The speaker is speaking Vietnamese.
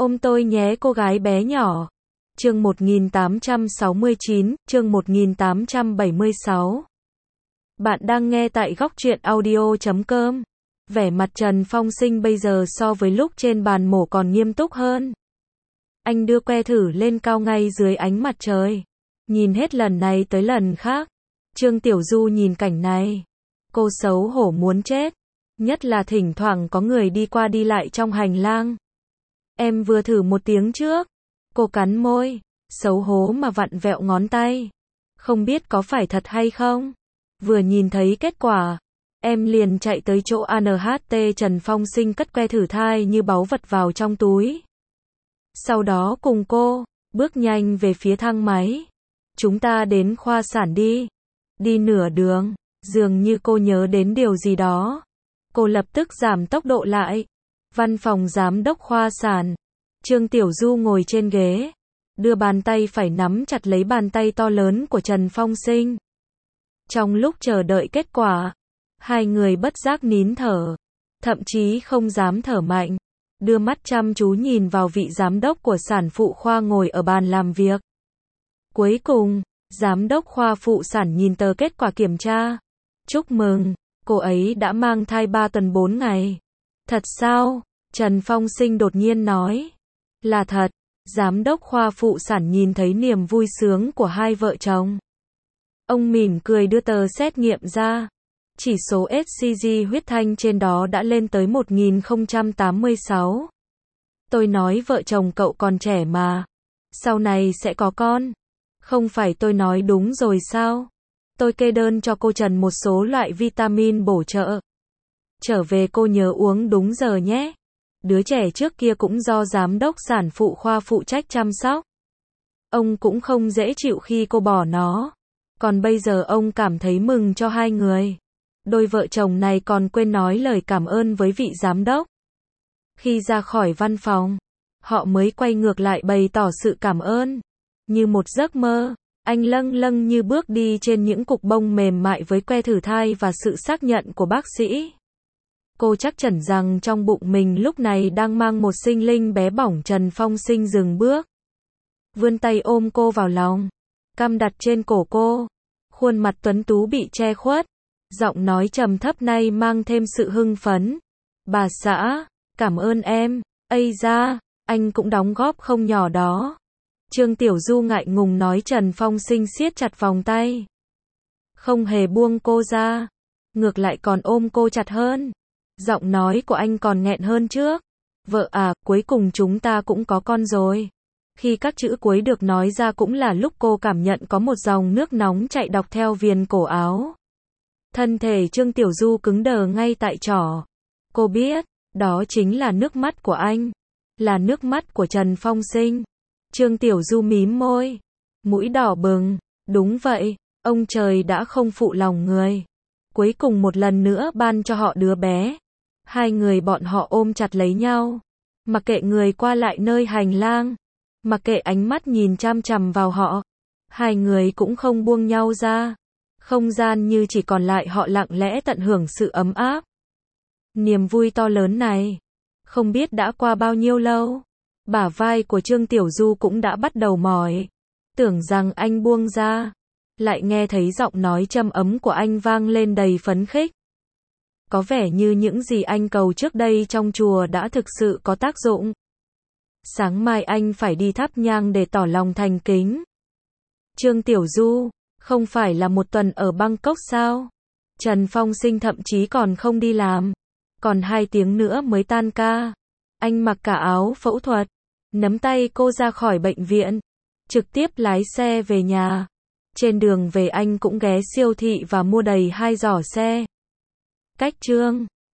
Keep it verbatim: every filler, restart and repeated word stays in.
Ôm tôi nhé cô gái bé nhỏ. Chương một nghìn tám trăm sáu mươi chín, chương một nghìn tám trăm bảy mươi sáu. Bạn đang nghe tại góc truyện audio chấm com. Vẻ mặt Trần Phong Sinh bây giờ so với lúc trên bàn mổ còn nghiêm túc hơn. Anh đưa que thử lên cao ngay dưới ánh mặt trời. Nhìn hết lần này tới lần khác. Trương Tiểu Du nhìn cảnh này. Cô xấu hổ muốn chết. Nhất là thỉnh thoảng có người đi qua đi lại trong hành lang. Em vừa thử một tiếng trước. Cô cắn môi, xấu hổ mà vặn vẹo ngón tay. Không biết có phải thật hay không? Vừa nhìn thấy kết quả, em liền chạy tới chỗ a en hát tê Trần Phong Sinh cất que thử thai như báu vật vào trong túi. Sau đó cùng cô, bước nhanh về phía thang máy. Chúng ta đến khoa sản đi. Đi nửa đường, dường như cô nhớ đến điều gì đó. Cô lập tức giảm tốc độ lại. Văn phòng giám đốc khoa sản. Trương Tiểu Du ngồi trên ghế, đưa bàn tay phải nắm chặt lấy bàn tay to lớn của Trần Phong Sinh. Trong lúc chờ đợi kết quả, hai người bất giác nín thở, thậm chí không dám thở mạnh, đưa mắt chăm chú nhìn vào vị giám đốc của sản phụ khoa ngồi ở bàn làm việc. Cuối cùng, giám đốc khoa phụ sản nhìn tờ kết quả kiểm tra. Chúc mừng, cô ấy đã mang thai ba tuần bốn ngày. Thật sao? Trần Phong Sinh đột nhiên nói. Là thật. Giám đốc khoa phụ sản nhìn thấy niềm vui sướng của hai vợ chồng. Ông mỉm cười đưa tờ xét nghiệm ra. Chỉ số ét xê giê huyết thanh trên đó đã lên tới một nghìn không trăm tám mươi sáu. Tôi nói vợ chồng cậu còn trẻ mà. Sau này sẽ có con. Không phải tôi nói đúng rồi sao? Tôi kê đơn cho cô Trần một số loại vitamin bổ trợ. Trở về cô nhớ uống đúng giờ nhé. Đứa trẻ trước kia cũng do giám đốc sản phụ khoa phụ trách chăm sóc. Ông cũng không dễ chịu khi cô bỏ nó. Còn bây giờ ông cảm thấy mừng cho hai người. Đôi vợ chồng này còn quên nói lời cảm ơn với vị giám đốc. Khi ra khỏi văn phòng, họ mới quay ngược lại bày tỏ sự cảm ơn. Như một giấc mơ, anh lâng lâng như bước đi trên những cục bông mềm mại với que thử thai và sự xác nhận của bác sĩ. Cô chắc chắn rằng trong bụng mình lúc này đang mang một sinh linh bé bỏng. Trần Phong Sinh dừng bước, vươn tay ôm cô vào lòng, cằm đặt trên cổ cô, khuôn mặt tuấn tú bị che khuất, giọng nói trầm thấp này mang thêm sự hưng phấn. Bà xã, cảm ơn em, ây da, anh cũng đóng góp không nhỏ đó. Trương Tiểu Du ngại ngùng nói. Trần Phong Sinh siết chặt vòng tay, không hề buông cô ra, ngược lại còn ôm cô chặt hơn. Giọng nói của anh còn nghẹn hơn trước. Vợ à, cuối cùng chúng ta cũng có con rồi. Khi các chữ cuối được nói ra cũng là lúc cô cảm nhận có một dòng nước nóng chạy dọc theo viền cổ áo. Thân thể Trương Tiểu Du cứng đờ ngay tại trỏ. Cô biết, đó chính là nước mắt của anh. Là nước mắt của Trần Phong Sinh. Trương Tiểu Du mím môi, mũi đỏ bừng. Đúng vậy, ông trời đã không phụ lòng người. Cuối cùng một lần nữa ban cho họ đứa bé. Hai người bọn họ ôm chặt lấy nhau. Mặc kệ người qua lại nơi hành lang. Mặc kệ ánh mắt nhìn chăm chằm vào họ. Hai người cũng không buông nhau ra. Không gian như chỉ còn lại họ lặng lẽ tận hưởng sự ấm áp. Niềm vui to lớn này. Không biết đã qua bao nhiêu lâu. Bả vai của Trương Tiểu Du cũng đã bắt đầu mỏi. Tưởng rằng anh buông ra. Lại nghe thấy giọng nói trầm ấm của anh vang lên đầy phấn khích. Có vẻ như những gì anh cầu trước đây trong chùa đã thực sự có tác dụng. Sáng mai anh phải đi thắp nhang để tỏ lòng thành kính. Trương Tiểu Du, không phải là một tuần ở Bangkok sao? Trần Phong Sinh thậm chí còn không đi làm. Còn hai tiếng nữa mới tan ca. Anh mặc cả áo phẫu thuật, nắm tay cô ra khỏi bệnh viện, trực tiếp lái xe về nhà. Trên đường về anh cũng ghé siêu thị và mua đầy hai giỏ xe. Cách Trương